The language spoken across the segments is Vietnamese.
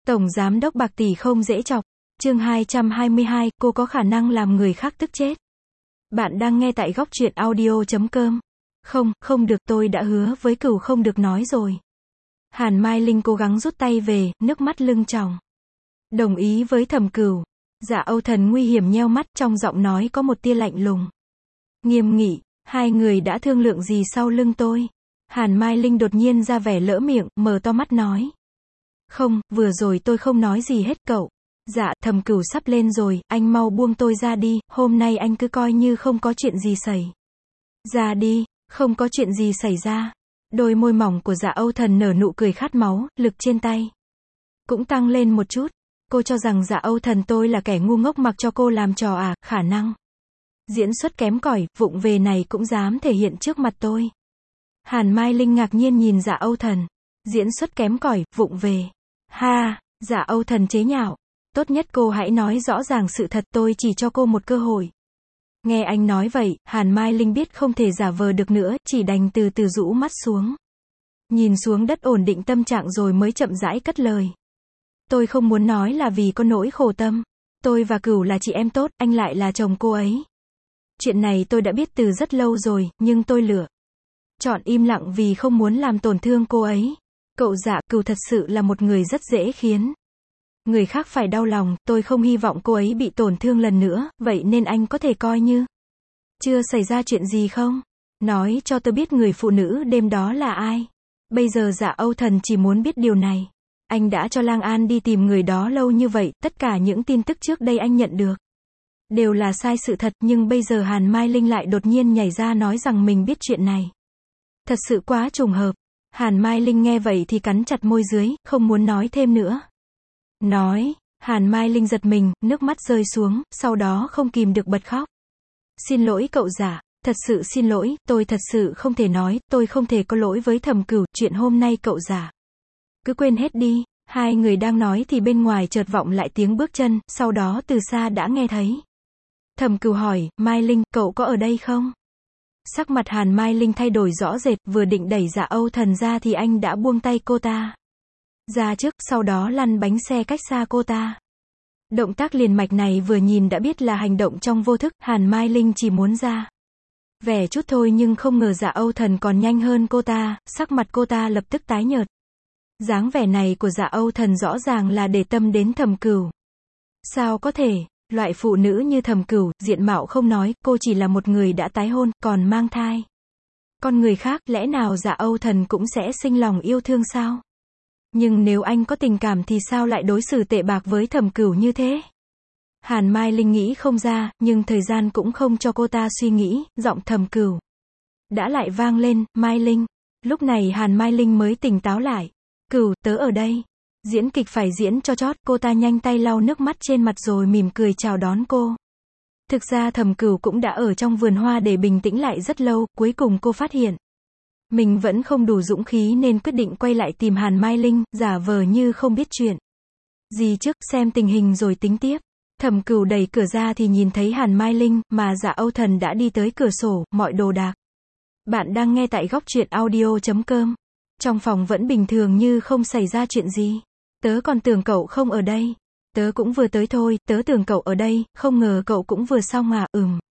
Tổng giám đốc bạc tỷ không dễ chọc. Chương 222, cô có khả năng làm người khác tức chết. Bạn đang nghe tại góc truyện audio.com. Không được, tôi đã hứa với Cửu không được nói rồi. Hàn Mai Linh cố gắng rút tay về, nước mắt lưng tròng. Đồng ý với Thẩm Cửu. Dạ Âu Thần nguy hiểm nheo mắt, trong giọng nói có một tia lạnh lùng. Nghiêm nghị, hai người đã thương lượng gì sau lưng tôi? Hàn Mai Linh đột nhiên ra vẻ lỡ miệng, mở to mắt nói. Không, vừa rồi tôi không nói gì hết cậu. Dạ, Thẩm Cửu sắp lên rồi, anh mau buông tôi ra đi, hôm nay anh cứ coi như không có chuyện gì xảy ra đi, không có chuyện gì xảy ra. Đôi môi mỏng của Dạ Âu Thần nở nụ cười khát máu, lực trên tay cũng tăng lên một chút. Cô cho rằng Dạ Âu Thần tôi là kẻ ngu ngốc mặc cho cô làm trò à? Khả năng diễn xuất kém cỏi, vụng về này cũng dám thể hiện trước mặt tôi. Hàn Mai Linh ngạc nhiên nhìn Dạ Âu Thần. Diễn xuất kém cỏi, vụng về. Ha, Dạ Âu Thần chế nhạo. Tốt nhất cô hãy nói rõ ràng sự thật, tôi chỉ cho cô một cơ hội. Nghe anh nói vậy, Hàn Mai Linh biết không thể giả vờ được nữa, chỉ đành từ từ rũ mắt xuống. Nhìn xuống đất ổn định tâm trạng rồi mới chậm rãi cất lời. Tôi không muốn nói là vì có nỗi khổ tâm. Tôi và Cửu là chị em tốt, anh lại là chồng cô ấy. Chuyện này tôi đã biết từ rất lâu rồi, nhưng tôi lựa chọn im lặng vì không muốn làm tổn thương cô ấy. Cậu Dạ, Cửu thật sự là một người rất dễ khiến người khác phải đau lòng, tôi không hy vọng cô ấy bị tổn thương lần nữa, vậy nên anh có thể coi như chưa xảy ra chuyện gì không? Nói cho tôi biết người phụ nữ đêm đó là ai. Bây giờ Dạ Âu Thần chỉ muốn biết điều này. Anh đã cho Lang An đi tìm người đó lâu như vậy, tất cả những tin tức trước đây anh nhận được đều là sai sự thật, nhưng bây giờ Hàn Mai Linh lại đột nhiên nhảy ra nói rằng mình biết chuyện này. Thật sự quá trùng hợp. Hàn Mai Linh nghe vậy thì cắn chặt môi dưới, không muốn nói thêm nữa. Hàn Mai Linh giật mình, nước mắt rơi xuống, sau đó không kìm được bật khóc. Xin lỗi cậu Dạ, thật sự xin lỗi, tôi thật sự không thể nói, tôi không thể có lỗi với Thẩm Cửu, chuyện hôm nay cậu Dạ cứ quên hết đi. Hai người đang nói thì bên ngoài chợt vọng lại tiếng bước chân, sau đó từ xa đã nghe thấy. Thẩm Cửu hỏi, Mai Linh, cậu có ở đây không? Sắc mặt Hàn Mai Linh thay đổi rõ rệt, vừa định đẩy Dạ Âu Thần ra thì anh đã buông tay cô ta ra trước, sau đó lăn bánh xe cách xa cô ta. Động tác liền mạch này vừa nhìn đã biết là hành động trong vô thức, Hàn Mai Linh chỉ muốn ra vẻ chút thôi nhưng không ngờ Dạ Âu Thần còn nhanh hơn cô ta, sắc mặt cô ta lập tức tái nhợt. Dáng vẻ này của Dạ Âu Thần rõ ràng là để tâm đến Thẩm Cửu. Sao có thể, loại phụ nữ như Thẩm Cửu, diện mạo không nói, cô chỉ là một người đã tái hôn, còn mang thai con người khác, lẽ nào Dạ Âu Thần cũng sẽ sinh lòng yêu thương sao? Nhưng nếu anh có tình cảm thì sao lại đối xử tệ bạc với Thẩm Cửu như thế? Hàn Mai Linh nghĩ không ra, nhưng thời gian cũng không cho cô ta suy nghĩ, giọng Thẩm Cửu đã lại vang lên, Mai Linh. Lúc này Hàn Mai Linh mới tỉnh táo lại. Cửu, tớ ở đây. Diễn kịch phải diễn cho chót, cô ta nhanh tay lau nước mắt trên mặt rồi mỉm cười chào đón cô. Thực ra Thẩm Cửu cũng đã ở trong vườn hoa để bình tĩnh lại rất lâu, cuối cùng cô phát hiện mình vẫn không đủ dũng khí nên quyết định quay lại tìm Hàn Mai Linh, giả vờ như không biết chuyện gì trước, xem tình hình rồi tính tiếp. Thẩm Cửu đẩy cửa ra thì nhìn thấy Hàn Mai Linh, mà Dạ Âu Thần đã đi tới cửa sổ, mọi đồ đạc. Bạn đang nghe tại góc truyện audio.com. Trong phòng vẫn bình thường như không xảy ra chuyện gì. Tớ còn tưởng cậu không ở đây. Tớ cũng vừa tới thôi, tớ tưởng cậu ở đây, không ngờ cậu cũng vừa xong à?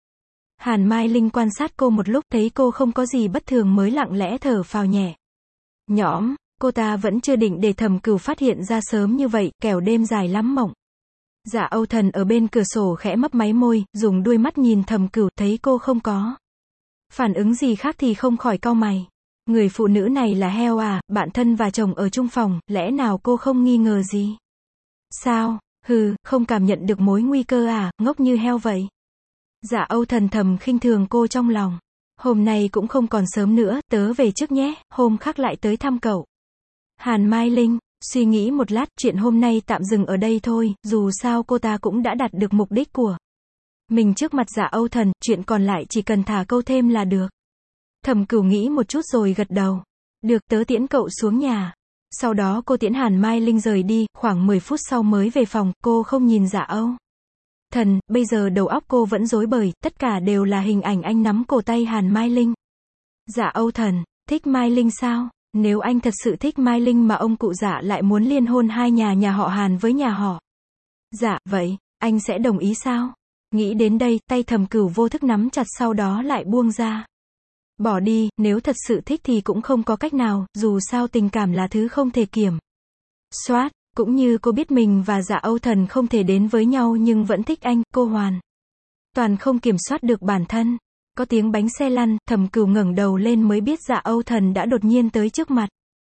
Hàn Mai Linh quan sát cô một lúc, thấy cô không có gì bất thường mới lặng lẽ thở phào nhẹ nhõm. Cô ta vẫn chưa định để Thẩm Cửu phát hiện ra sớm như vậy, kẻo đêm dài lắm mộng. Dạ Âu Thần ở bên cửa sổ khẽ mấp máy môi, dùng đuôi mắt nhìn Thẩm Cửu, thấy cô không có phản ứng gì khác thì không khỏi cau mày. Người phụ nữ này là heo à, bạn thân và chồng ở chung phòng, lẽ nào cô không nghi ngờ gì? Sao? Không cảm nhận được mối nguy cơ à, ngốc như heo vậy. Dạ Âu Thần thầm khinh thường cô trong lòng. Hôm nay cũng không còn sớm nữa, tớ về trước nhé, hôm khác lại tới thăm cậu. Hàn Mai Linh suy nghĩ một lát, chuyện hôm nay tạm dừng ở đây thôi, dù sao cô ta cũng đã đạt được mục đích của mình trước mặt Dạ Âu Thần, chuyện còn lại chỉ cần thả câu thêm là được. Thẩm Cửu nghĩ một chút rồi gật đầu. Được, tớ tiễn cậu xuống nhà. Sau đó cô tiễn Hàn Mai Linh rời đi, khoảng 10 phút sau mới về phòng, cô không nhìn Dạ Âu Thần, bây giờ đầu óc cô vẫn rối bời, tất cả đều là hình ảnh anh nắm cổ tay Hàn Mai Linh. Dạ Âu Thần, thích Mai Linh sao? Nếu anh thật sự thích Mai Linh mà ông cụ Dạ lại muốn liên hôn hai nhà họ Hàn với nhà họ Dạ, vậy, anh sẽ đồng ý sao? Nghĩ đến đây, tay Thẩm Cửu vô thức nắm chặt sau đó lại buông ra. Bỏ đi, nếu thật sự thích thì cũng không có cách nào, dù sao tình cảm là thứ không thể kiểm soát, cũng như cô biết mình và Dạ Âu Thần không thể đến với nhau nhưng vẫn thích anh, cô hoàn toàn không kiểm soát được bản thân. Có tiếng bánh xe lăn, Thẩm Cửu ngẩng đầu lên mới biết Dạ Âu Thần đã đột nhiên tới trước mặt.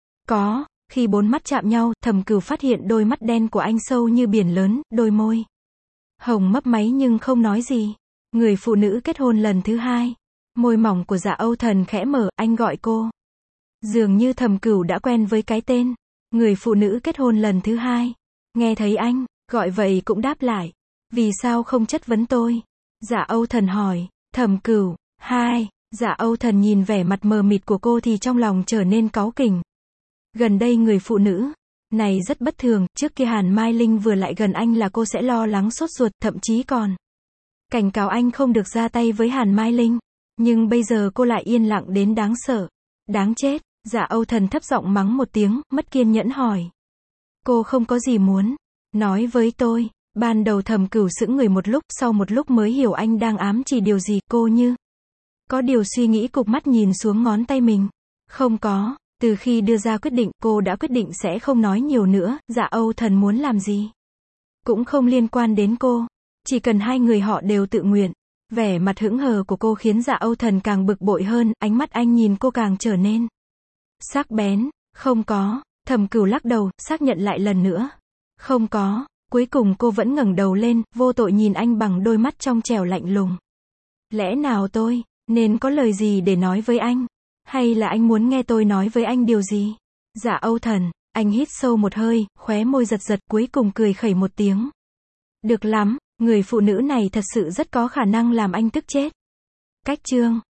Khi bốn mắt chạm nhau, Thẩm Cửu phát hiện đôi mắt đen của anh sâu như biển lớn, đôi môi hồng mấp máy nhưng không nói gì. Người phụ nữ kết hôn lần thứ hai. Môi mỏng của Dạ Âu Thần khẽ mở, anh gọi cô. Dường như Thẩm Cửu đã quen với cái tên. Người phụ nữ kết hôn lần thứ hai. Nghe thấy anh gọi vậy cũng đáp lại. Vì sao không chất vấn tôi? Dạ Âu Thần hỏi. Thẩm Cửu, Dạ Âu Thần nhìn vẻ mặt mờ mịt của cô thì trong lòng trở nên cáu kỉnh. Gần đây người phụ nữ này rất bất thường, trước kia Hàn Mai Linh vừa lại gần anh là cô sẽ lo lắng sốt ruột, thậm chí còn cảnh cáo anh không được ra tay với Hàn Mai Linh. Nhưng bây giờ cô lại yên lặng đến đáng sợ. Đáng chết, Dạ Âu Thần thấp giọng mắng một tiếng, mất kiên nhẫn hỏi. Cô không có gì muốn nói với tôi. Ban đầu Thẩm Cửu sững người một lúc, sau một lúc mới hiểu anh đang ám chỉ điều gì, cô như có điều suy nghĩ cụp mắt nhìn xuống ngón tay mình. Không có, từ khi đưa ra quyết định, cô đã quyết định sẽ không nói nhiều nữa, Dạ Âu Thần muốn làm gì cũng không liên quan đến cô. Chỉ cần hai người họ đều tự nguyện. Vẻ mặt hững hờ của cô khiến Dạ Âu Thần càng bực bội hơn, ánh mắt anh nhìn cô càng trở nên sắc bén. Không có, Thẩm Cửu lắc đầu, xác nhận lại lần nữa. Không có. Cuối cùng cô vẫn ngẩng đầu lên, vô tội nhìn anh bằng đôi mắt trong trẻo lạnh lùng. Lẽ nào tôi nên có lời gì để nói với anh? Hay là anh muốn nghe tôi nói với anh điều gì? Dạ Âu Thần, anh hít sâu một hơi, khóe môi giật giật, cuối cùng cười khẩy một tiếng. Được lắm, người phụ nữ này thật sự rất có khả năng làm anh tức chết. Cách chương